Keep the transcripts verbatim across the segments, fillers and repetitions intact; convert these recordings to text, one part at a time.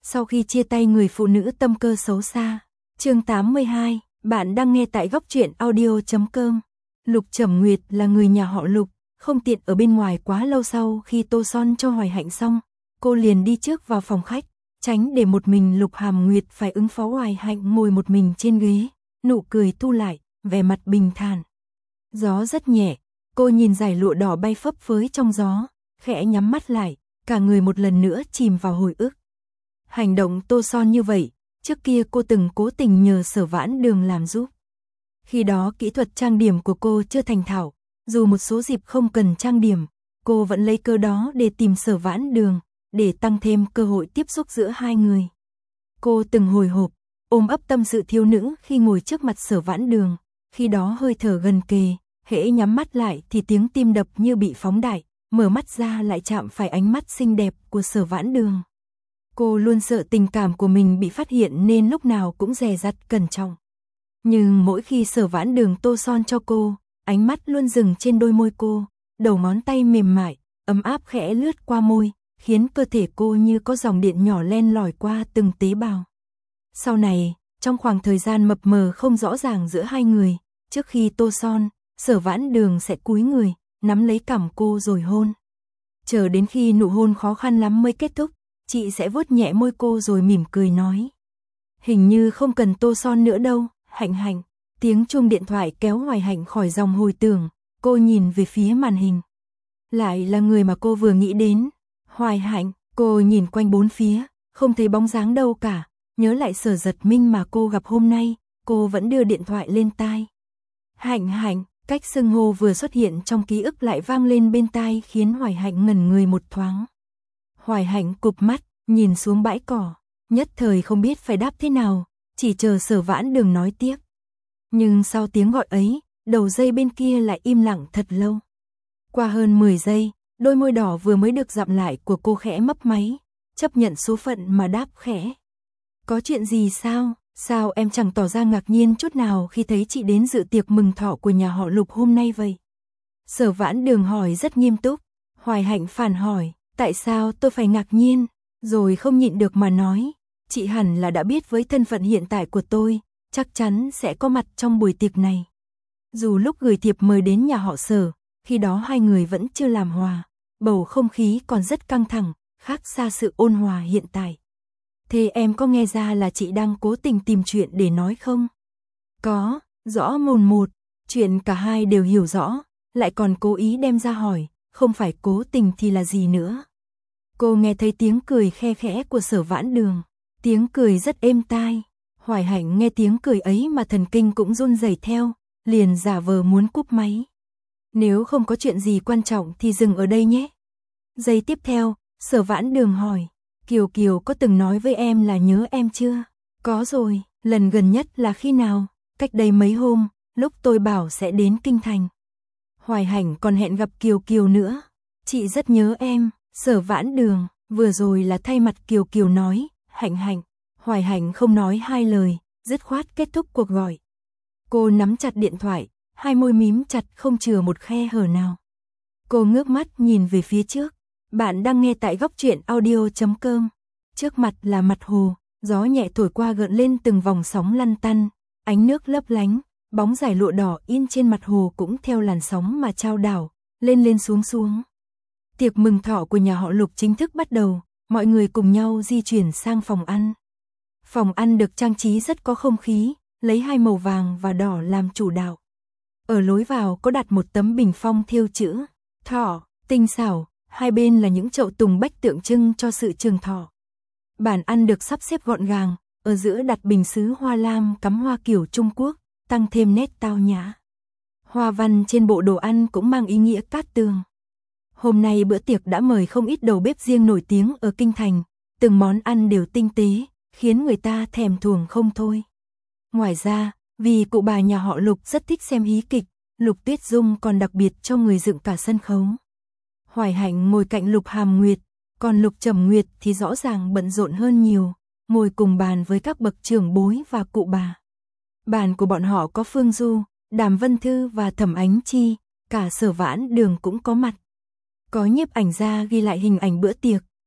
Sau khi chia tay người phụ nữ tâm cơ xấu xa. Chương tám mươi hai, bạn đang nghe tại góc truyện audio chấm com. Lục Trầm Nguyệt là người nhà họ Lục, không tiện ở bên ngoài quá lâu. Sau khi tô son cho Hoài Hạnh xong, cô liền đi trước vào phòng khách, tránh để một mình Lục Hàm Nguyệt phải ứng phó. Hoài Hạnh ngồi một mình trên ghế, nụ cười thu lại, vẻ mặt bình thản. Gió rất nhẹ, cô nhìn dải lụa đỏ bay phấp phới trong gió, khẽ nhắm mắt lại, cả người một lần nữa chìm vào hồi ức. Hành động tô son như vậy, trước kia cô từng cố tình nhờ Sở Vãn Đường làm giúp. Khi đó kỹ thuật trang điểm của cô chưa thành thạo, dù một số dịp không cần trang điểm, cô vẫn lấy cơ đó để tìm Sở Vãn Đường, để tăng thêm cơ hội tiếp xúc giữa hai người. Cô từng hồi hộp, ôm ấp tâm sự thiếu nữ khi ngồi trước mặt Sở Vãn Đường, khi đó hơi thở gần kề, hễ nhắm mắt lại thì tiếng tim đập như bị phóng đại, mở mắt ra lại chạm phải ánh mắt xinh đẹp của Sở Vãn Đường. Cô luôn sợ tình cảm của mình bị phát hiện nên lúc nào cũng dè dặt cẩn trọng. Nhưng mỗi khi Sở Vãn Đường tô son cho cô, ánh mắt luôn dừng trên đôi môi cô, đầu ngón tay mềm mại, ấm áp khẽ lướt qua môi, khiến cơ thể cô như có dòng điện nhỏ len lỏi qua từng tế bào. Sau này, trong khoảng thời gian mập mờ không rõ ràng giữa hai người, trước khi tô son, Sở Vãn Đường sẽ cúi người, nắm lấy cằm cô rồi hôn. Chờ đến khi nụ hôn khó khăn lắm mới kết thúc, chị sẽ vuốt nhẹ môi cô rồi mỉm cười nói: "Hình như không cần tô son nữa đâu, Hạnh Hạnh." Tiếng chuông điện thoại kéo Hoài Hạnh khỏi dòng hồi tưởng, cô nhìn về phía màn hình. Lại là người mà cô vừa nghĩ đến. Hoài Hạnh, cô nhìn quanh bốn phía, không thấy bóng dáng đâu cả, nhớ lại Sở Giật Minh mà cô gặp hôm nay, cô vẫn đưa điện thoại lên tai. Hạnh Hạnh, cách xưng hô vừa xuất hiện trong ký ức lại vang lên bên tai khiến Hoài Hạnh ngẩn người một thoáng. Hoài Hạnh cụp mắt, nhìn xuống bãi cỏ, nhất thời không biết phải đáp thế nào, chỉ chờ Sở Vãn Đường nói tiếp. Nhưng sau tiếng gọi ấy, đầu dây bên kia lại im lặng thật lâu. Qua hơn mười giây, đôi môi đỏ vừa mới được dặm lại của cô khẽ mấp máy, chấp nhận số phận mà đáp khẽ: "Có chuyện gì sao? Sao em chẳng tỏ ra ngạc nhiên chút nào khi thấy chị đến dự tiệc mừng thọ của nhà họ Lục hôm nay vậy?" Sở Vãn Đường hỏi rất nghiêm túc. Hoài Hạnh phản hỏi: "Tại sao tôi phải ngạc nhiên?" Rồi không nhịn được mà nói: "Chị hẳn là đã biết với thân phận hiện tại của tôi, chắc chắn sẽ có mặt trong buổi tiệc này." Dù lúc gửi thiệp mời đến nhà họ Sở, khi đó hai người vẫn chưa làm hòa, bầu không khí còn rất căng thẳng, khác xa sự ôn hòa hiện tại. "Thế em có nghe ra là chị đang cố tình tìm chuyện để nói không?" "Có, rõ mồn một, chuyện cả hai đều hiểu rõ, lại còn cố ý đem ra hỏi, không phải cố tình thì là gì nữa." Cô nghe thấy tiếng cười khe khẽ của Sở Vãn Đường, tiếng cười rất êm tai. Hoài Hạnh nghe tiếng cười ấy mà thần kinh cũng run rẩy theo, liền giả vờ muốn cúp máy. "Nếu không có chuyện gì quan trọng thì dừng ở đây nhé." Giây tiếp theo, Sở Vãn Đường hỏi: "Kiều Kiều có từng nói với em là nhớ em chưa?" "Có rồi, lần gần nhất là khi nào?" "Cách đây mấy hôm, lúc tôi bảo sẽ đến Kinh Thành." Hoài Hạnh còn hẹn gặp Kiều Kiều nữa. "Chị rất nhớ em." Sở Vãn Đường vừa rồi là thay mặt Kiều Kiều nói: "Hạnh Hạnh." Hoài Hạnh không nói hai lời, dứt khoát kết thúc cuộc gọi. Cô nắm chặt điện thoại, hai môi mím chặt không chừa một khe hở nào. Cô ngước mắt nhìn về phía trước. Bạn đang nghe tại góc truyện audio chấm com. Trước mặt là mặt hồ, gió nhẹ thổi qua gợn lên từng vòng sóng lăn tăn, ánh nước lấp lánh, bóng dải lụa đỏ in trên mặt hồ cũng theo làn sóng mà chao đảo, lên lên xuống xuống. Tiệc mừng thọ của nhà họ Lục chính thức bắt đầu, mọi người cùng nhau di chuyển sang phòng ăn. Phòng ăn được trang trí rất có không khí, lấy hai màu vàng và đỏ làm chủ đạo. Ở lối vào có đặt một tấm bình phong thêu chữ thọ, tinh xảo, hai bên là những chậu tùng bách tượng trưng cho sự trường thọ. Bàn ăn được sắp xếp gọn gàng, ở giữa đặt bình sứ hoa lam cắm hoa kiểu Trung Quốc, tăng thêm nét tao nhã. Hoa văn trên bộ đồ ăn cũng mang ý nghĩa cát tường. Hôm nay bữa tiệc đã mời không ít đầu bếp riêng nổi tiếng ở Kinh Thành, từng món ăn đều tinh tế, khiến người ta thèm thuồng không thôi. Ngoài ra, vì cụ bà nhà họ Lục rất thích xem hí kịch, Lục Tuyết Dung còn đặc biệt cho người dựng cả sân khấu. Hoài Hạnh ngồi cạnh Lục Hàm Nguyệt, còn Lục Trầm Nguyệt thì rõ ràng bận rộn hơn nhiều, ngồi cùng bàn với các bậc trưởng bối và cụ bà. Bàn của bọn họ có Phương Du, Đàm Vân Thư và Thẩm Ánh Chi, cả Sở Vãn Đường cũng có mặt. Có nhiếp ảnh gia ghi lại hình ảnh bữa tiệc,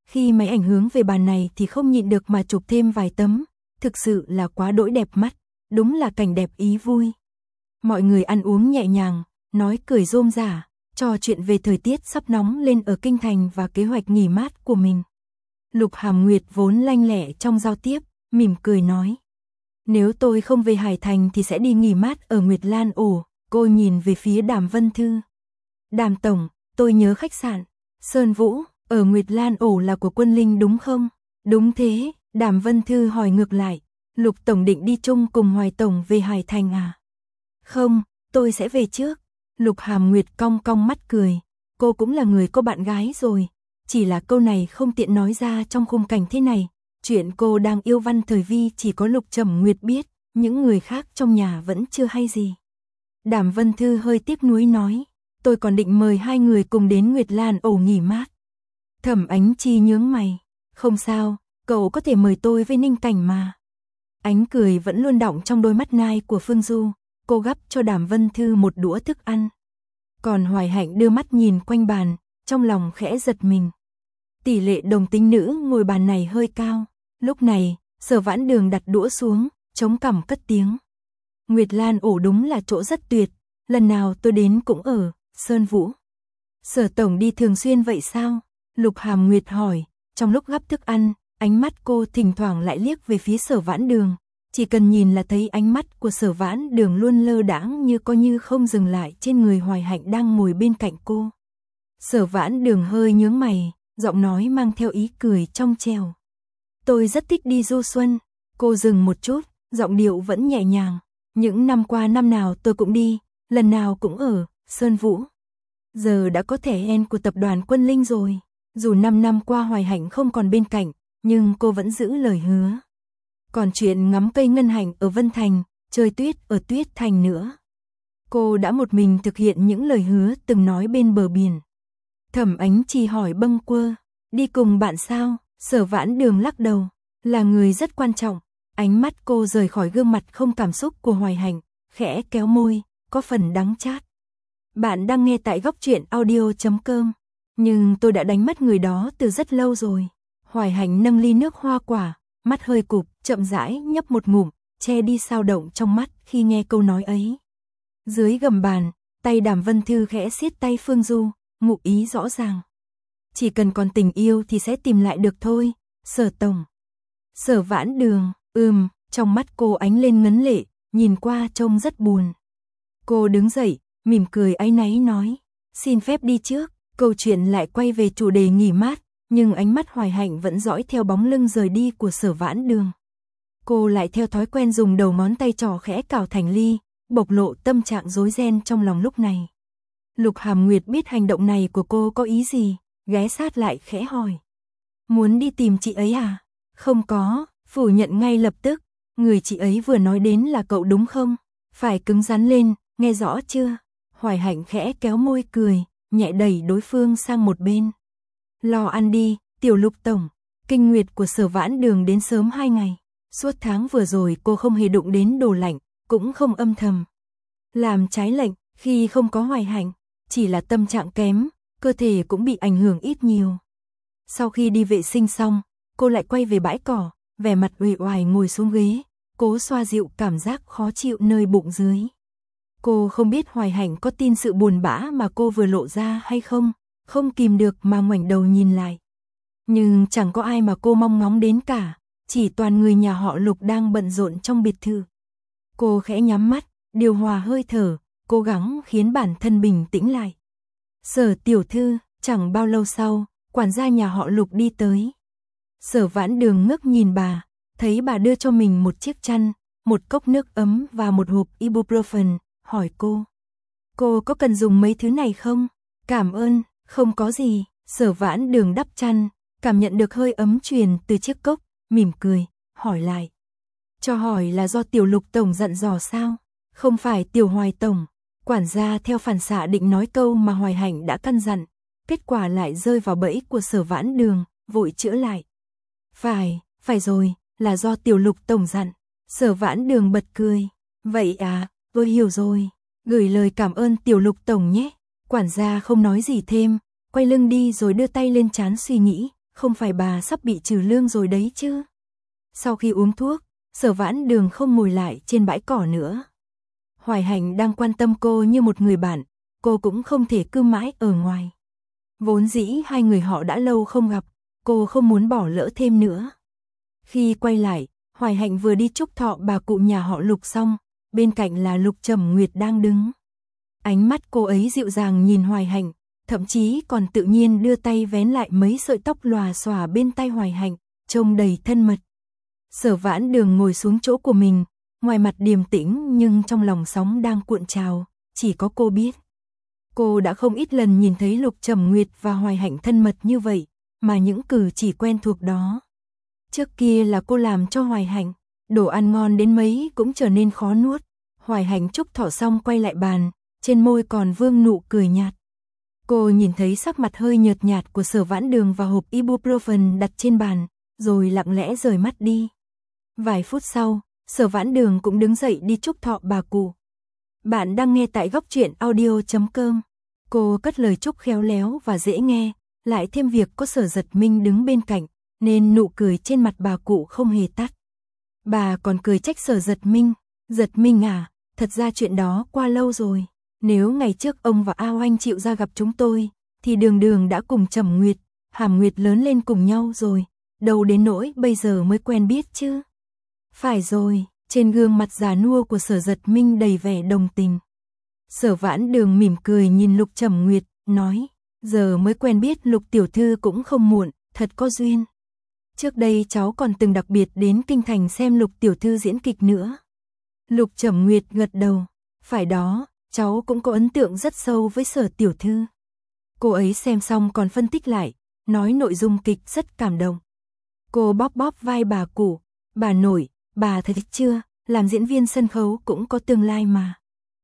khi máy ảnh hướng về bàn này thì không nhịn được mà chụp thêm vài tấm, thực sự là quá đỗi đẹp mắt, đúng là cảnh đẹp ý vui. Mọi người ăn uống nhẹ nhàng, nói cười rôm rả, trò chuyện về thời tiết sắp nóng lên ở kinh thành và kế hoạch nghỉ mát của mình. Lục Hàm Nguyệt vốn lanh lẹ trong giao tiếp, mỉm cười nói. Nếu tôi không về Hải Thành thì sẽ đi nghỉ mát ở Nguyệt Lan Ổ. Cô nhìn về phía Đàm Vân Thư. Đàm Tổng, tôi nhớ khách sạn Sơn Vũ ở Nguyệt Lan Ổ là của Quân Linh đúng không? Đúng thế, Đàm Vân Thư hỏi ngược lại. Lục Tổng định đi chung cùng Hoài Tổng về Hải Thành à? Không, tôi sẽ về trước. Lục Hàm Nguyệt cong cong mắt cười. Cô cũng là người có bạn gái rồi. Chỉ là câu này không tiện nói ra trong khung cảnh thế này. Chuyện cô đang yêu Văn Thời Vi chỉ có Lục Trầm Nguyệt biết, những người khác trong nhà vẫn chưa hay gì. Đàm Vân Thư hơi tiếc nuối nói, tôi còn định mời hai người cùng đến Nguyệt Lan Ổ nghỉ mát. Thẩm Ánh Chi nhướng mày, không sao, cậu có thể mời tôi với Ninh Cảnh mà. Ánh cười vẫn luôn đọng trong đôi mắt nai của Phương Du, cô gắp cho Đàm Vân Thư một đũa thức ăn. Còn Hoài Hạnh đưa mắt nhìn quanh bàn, trong lòng khẽ giật mình. Tỷ lệ đồng tính nữ ngồi bàn này hơi cao. Lúc này, Sở Vãn Đường đặt đũa xuống, chống cằm cất tiếng. Nguyệt Lan Ổ đúng là chỗ rất tuyệt, lần nào tôi đến cũng ở Sơn Vũ. Sở Tổng đi thường xuyên vậy sao? Lục Hàm Nguyệt hỏi, trong lúc gắp thức ăn, ánh mắt cô thỉnh thoảng lại liếc về phía Sở Vãn Đường. Chỉ cần nhìn là thấy ánh mắt của Sở Vãn Đường luôn lơ đãng như coi như không dừng lại trên người Hoài Hạnh đang ngồi bên cạnh cô. Sở Vãn Đường hơi nhướng mày, giọng nói mang theo ý cười trong trẻo. Tôi rất thích đi du xuân. Cô dừng một chút, giọng điệu vẫn nhẹ nhàng. Những năm qua năm nào tôi cũng đi, lần nào cũng ở Sơn Vũ. Giờ đã có thẻ en của tập đoàn Quân Linh rồi. Dù năm năm qua Hoài Hạnh không còn bên cạnh, nhưng cô vẫn giữ lời hứa. Còn chuyện ngắm cây ngân hành ở Vân Thành, chơi tuyết ở Tuyết Thành nữa. Cô đã một mình thực hiện những lời hứa từng nói bên bờ biển. Thẩm Ánh Chi hỏi bâng quơ, đi cùng bạn sao? Sở Vãn Đường lắc đầu, là người rất quan trọng. Ánh mắt cô rời khỏi gương mặt không cảm xúc của Hoài Hạnh, khẽ kéo môi, có phần đắng chát. Bạn đang nghe tại góc truyện audio chấm com. Nhưng tôi đã đánh mất người đó từ rất lâu rồi. Hoài Hạnh nâng ly nước hoa quả, mắt hơi cụp, chậm rãi nhấp một ngụm, che đi sao động trong mắt khi nghe câu nói ấy. Dưới gầm bàn, tay Đàm Vân Thư khẽ siết tay Phương Du, ngụ ý rõ ràng. Chỉ cần còn tình yêu thì sẽ tìm lại được thôi, Sở Tổng. Sở Vãn Đường, ừm, trong mắt cô ánh lên ngấn lệ, nhìn qua trông rất buồn. Cô đứng dậy, mỉm cười áy náy nói, xin phép đi trước. Câu chuyện lại quay về chủ đề nghỉ mát, nhưng ánh mắt Hoài Hạnh vẫn dõi theo bóng lưng rời đi của Sở Vãn Đường. Cô lại theo thói quen dùng đầu ngón tay trỏ khẽ cào thành ly, bộc lộ tâm trạng rối ren trong lòng lúc này. Lục Hàm Nguyệt biết hành động này của cô có ý gì, ghé sát lại khẽ hỏi. Muốn đi tìm chị ấy à? Không có, phủ nhận ngay lập tức. Người chị ấy vừa nói đến là cậu đúng không? Phải cứng rắn lên, nghe rõ chưa? Hoài Hạnh khẽ kéo môi cười, nhẹ đẩy đối phương sang một bên. Lo ăn đi, Tiểu Lục Tổng. Kinh nguyệt của Sở Vãn Đường đến sớm hai ngày. Suốt tháng vừa rồi cô không hề đụng đến đồ lạnh, cũng không âm thầm làm trái lệnh khi không có Hoài Hạnh. Chỉ là tâm trạng kém, cơ thể cũng bị ảnh hưởng ít nhiều. Sau khi đi vệ sinh xong, cô lại quay về bãi cỏ, vẻ mặt uể oải ngồi xuống ghế, cố xoa dịu cảm giác khó chịu nơi bụng dưới. Cô không biết Hoài Hạnh có tin sự buồn bã mà cô vừa lộ ra hay không, không kìm được mà ngoảnh đầu nhìn lại. Nhưng chẳng có ai mà cô mong ngóng đến cả, chỉ toàn người nhà họ Lục đang bận rộn trong biệt thự. Cô khẽ nhắm mắt, điều hòa hơi thở, cố gắng khiến bản thân bình tĩnh lại. Sở tiểu thư, chẳng bao lâu sau, quản gia nhà họ Lục đi tới. Sở Vãn Đường ngước nhìn bà, thấy bà đưa cho mình một chiếc chăn, một cốc nước ấm và một hộp ibuprofen, hỏi cô. Cô có cần dùng mấy thứ này không? Cảm ơn, không có gì. Sở Vãn Đường đắp chăn, cảm nhận được hơi ấm truyền từ chiếc cốc, mỉm cười, hỏi lại. Cho hỏi là do Tiểu Lục Tổng dặn dò sao? Không phải Tiểu Hoài Tổng. Quản gia theo phản xạ định nói câu mà Hoài Hạnh đã căn dặn, kết quả lại rơi vào bẫy của Sở Vãn Đường, vội chữa lại. Phải, phải rồi, là do Tiểu Lục Tổng dặn. Sở Vãn Đường bật cười. Vậy à, tôi hiểu rồi. Gửi lời cảm ơn Tiểu Lục Tổng nhé. Quản gia không nói gì thêm, quay lưng đi rồi đưa tay lên trán suy nghĩ, không phải bà sắp bị trừ lương rồi đấy chứ. Sau khi uống thuốc, Sở Vãn Đường không ngồi lại trên bãi cỏ nữa. Hoài Hạnh đang quan tâm cô như một người bạn, cô cũng không thể cứ mãi ở ngoài. Vốn dĩ hai người họ đã lâu không gặp, cô không muốn bỏ lỡ thêm nữa. Khi quay lại, Hoài Hạnh vừa đi chúc thọ bà cụ nhà họ Lục xong, bên cạnh là Lục Trầm Nguyệt đang đứng. Ánh mắt cô ấy dịu dàng nhìn Hoài Hạnh, thậm chí còn tự nhiên đưa tay vén lại mấy sợi tóc lòa xòa bên tai Hoài Hạnh, trông đầy thân mật. Sở Vãn Đường ngồi xuống chỗ của mình, ngoài mặt điềm tĩnh nhưng trong lòng sóng đang cuộn trào, chỉ có cô biết. Cô đã không ít lần nhìn thấy Lục Trầm Nguyệt và Hoài Hạnh thân mật như vậy, mà những cử chỉ quen thuộc đó. Trước kia là cô làm cho Hoài Hạnh, đồ ăn ngon đến mấy cũng trở nên khó nuốt. Hoài Hạnh chúc thọ xong quay lại bàn, trên môi còn vương nụ cười nhạt. Cô nhìn thấy sắc mặt hơi nhợt nhạt của Sở Vãn Đường và hộp ibuprofen đặt trên bàn, rồi lặng lẽ rời mắt đi. Vài phút sau, Sở Vãn Đường cũng đứng dậy đi chúc thọ bà cụ. Bạn đang nghe tại góc truyện audio chấm com. Cô cất lời chúc khéo léo và dễ nghe, lại thêm việc có Sở Giật Minh đứng bên cạnh, nên nụ cười trên mặt bà cụ không hề tắt. Bà còn cười trách Sở Giật Minh, Giật Minh à, thật ra chuyện đó qua lâu rồi. Nếu ngày trước ông và A Oanh chịu ra gặp chúng tôi, thì Đường Đường đã cùng Trầm Nguyệt, Hàm Nguyệt lớn lên cùng nhau rồi, đâu đến nỗi bây giờ mới quen biết chứ. Phải rồi, trên gương mặt già nua của Sở Giật Minh đầy vẻ đồng tình. Sở Vãn Đường mỉm cười nhìn Lục Trầm Nguyệt, nói, giờ mới quen biết Lục tiểu thư cũng không muộn, thật có duyên. Trước đây cháu còn từng đặc biệt đến kinh thành xem Lục tiểu thư diễn kịch nữa. Lục Trầm Nguyệt gật đầu, phải đó, cháu cũng có ấn tượng rất sâu với Sở tiểu thư. Cô ấy xem xong còn phân tích lại, nói nội dung kịch rất cảm động. Cô bóp bóp vai bà cụ, bà nội, bà thấy chưa, làm diễn viên sân khấu cũng có tương lai mà.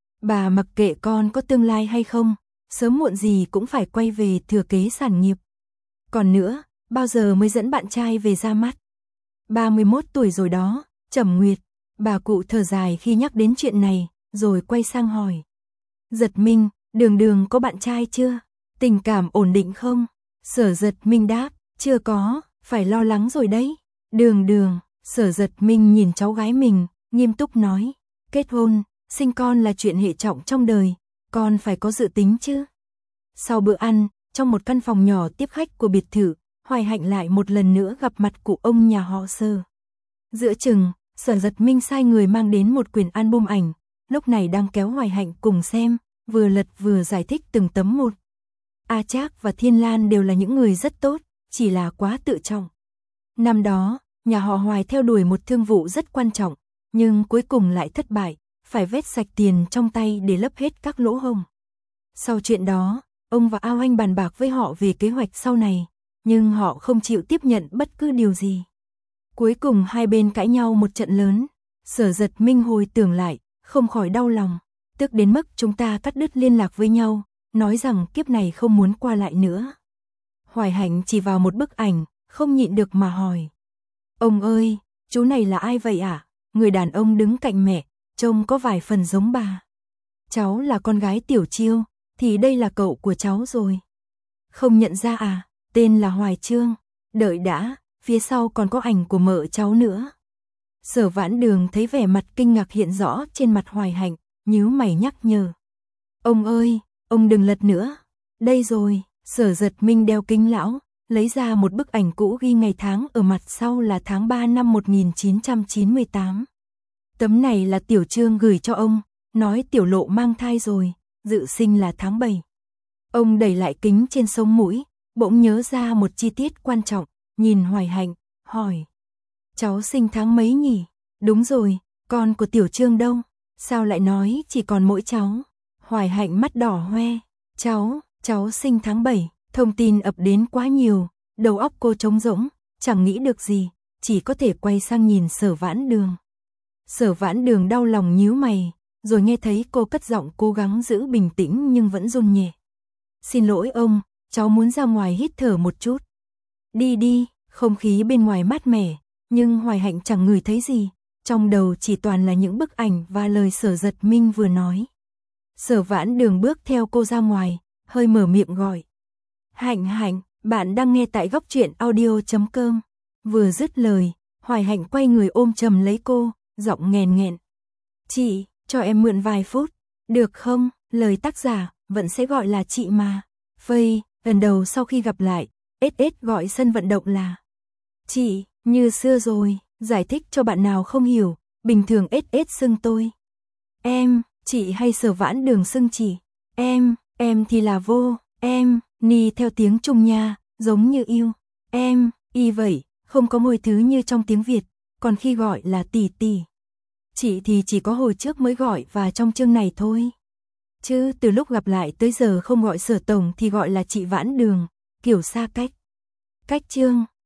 Bà mặc kệ con có tương lai hay không, sớm muộn gì cũng phải quay về thừa kế sản nghiệp. Còn nữa, bao giờ mới dẫn bạn trai về ra mắt? ba mươi mốt tuổi rồi đó, Trầm Nguyệt. Bà cụ thở dài khi nhắc đến chuyện này, rồi quay sang hỏi. Giật Minh, Đường Đường có bạn trai chưa? Tình cảm ổn định không? Sở Giật Minh đáp, chưa có, phải lo lắng rồi đấy. Đường Đường, Sở Giật Minh nhìn cháu gái mình, nghiêm túc nói, kết hôn, sinh con là chuyện hệ trọng trong đời, con phải có dự tính chứ. Sau bữa ăn, trong một căn phòng nhỏ tiếp khách của biệt thự, Hoài Hạnh lại một lần nữa gặp mặt cụ ông nhà họ Sở. Giữa chừng, Sở Giật Minh sai người mang đến một quyển album ảnh, lúc này đang kéo Hoài Hạnh cùng xem, vừa lật vừa giải thích từng tấm một. A Trác và Thiên Lan đều là những người rất tốt, chỉ là quá tự trọng. Năm đó, nhà họ Hoài theo đuổi một thương vụ rất quan trọng, nhưng cuối cùng lại thất bại, phải vét sạch tiền trong tay để lấp hết các lỗ hổng. Sau chuyện đó, ông và A Oanh bàn bạc với họ về kế hoạch sau này, nhưng họ không chịu tiếp nhận bất cứ điều gì. Cuối cùng hai bên cãi nhau một trận lớn, Sở Giật Minh hồi tưởng lại, không khỏi đau lòng, tức đến mức chúng ta cắt đứt liên lạc với nhau, nói rằng kiếp này không muốn qua lại nữa. Hoài Hạnh chỉ vào một bức ảnh, không nhịn được mà hỏi. Ông ơi, chú này là ai vậy ạ? À? Người đàn ông đứng cạnh mẹ, trông có vài phần giống bà. Cháu là con gái Tiểu Chiêu, thì đây là cậu của cháu rồi. Không nhận ra à, tên là Hoài Trương. Đợi đã, phía sau còn có ảnh của mợ cháu nữa. Sở Vãn Đường thấy vẻ mặt kinh ngạc hiện rõ trên mặt Hoài Hạnh, nhíu mày nhắc nhở. Ông ơi, ông đừng lật nữa. Đây rồi, Sở Giật Minh đeo kính lão, lấy ra một bức ảnh cũ ghi ngày tháng ở mặt sau là tháng ba năm một nghìn chín trăm chín mươi tám. Tấm này là Tiểu Trương gửi cho ông, nói Tiểu Lộ mang thai rồi, dự sinh là tháng bảy. Ông đẩy lại kính trên sống mũi, bỗng nhớ ra một chi tiết quan trọng, nhìn Hoài Hạnh, hỏi. Cháu sinh tháng mấy nhỉ? Đúng rồi, con của Tiểu Trương đâu? Sao lại nói chỉ còn mỗi cháu? Hoài Hạnh mắt đỏ hoe. Cháu, cháu sinh tháng bảy, thông tin ập đến quá nhiều, đầu óc cô trống rỗng, chẳng nghĩ được gì, chỉ có thể quay sang nhìn Sở Vãn Đường. Sở Vãn Đường đau lòng nhíu mày, rồi nghe thấy cô cất giọng cố gắng giữ bình tĩnh nhưng vẫn run nhẹ. Xin lỗi ông, cháu muốn ra ngoài hít thở một chút. Đi đi, không khí bên ngoài mát mẻ, nhưng Hoài Hạnh chẳng ngửi thấy gì, trong đầu chỉ toàn là những bức ảnh và lời Sở Giật Minh vừa nói. Sở Vãn Đường bước theo cô ra ngoài, hơi mở miệng gọi. Hạnh Hạnh, Bạn đang nghe tại góc truyện audio chấm com. Vừa dứt lời, Hoài Hạnh quay người ôm chầm lấy cô, giọng nghèn nghẹn. Chị, cho em mượn vài phút, được không? Lời tác giả, vẫn sẽ gọi là chị mà. Phây, lần đầu sau khi gặp lại, ét ét gọi sân vận động là chị, như xưa rồi, giải thích cho bạn nào không hiểu, bình thường ét ét xưng tôi. Em, chị hay Sở Vãn Đường xưng chị. Em, em thì là vô, em, ni theo tiếng Trung nha, giống như yêu. Em, y vậy, không có môi thứ như trong tiếng Việt, còn khi gọi là tỷ tỷ. Chị thì chỉ có hồi trước mới gọi và trong chương này thôi. Chứ từ lúc gặp lại tới giờ không gọi Sở Tổng thì gọi là chị Vãn Đường, kiểu xa cách. Cách chương,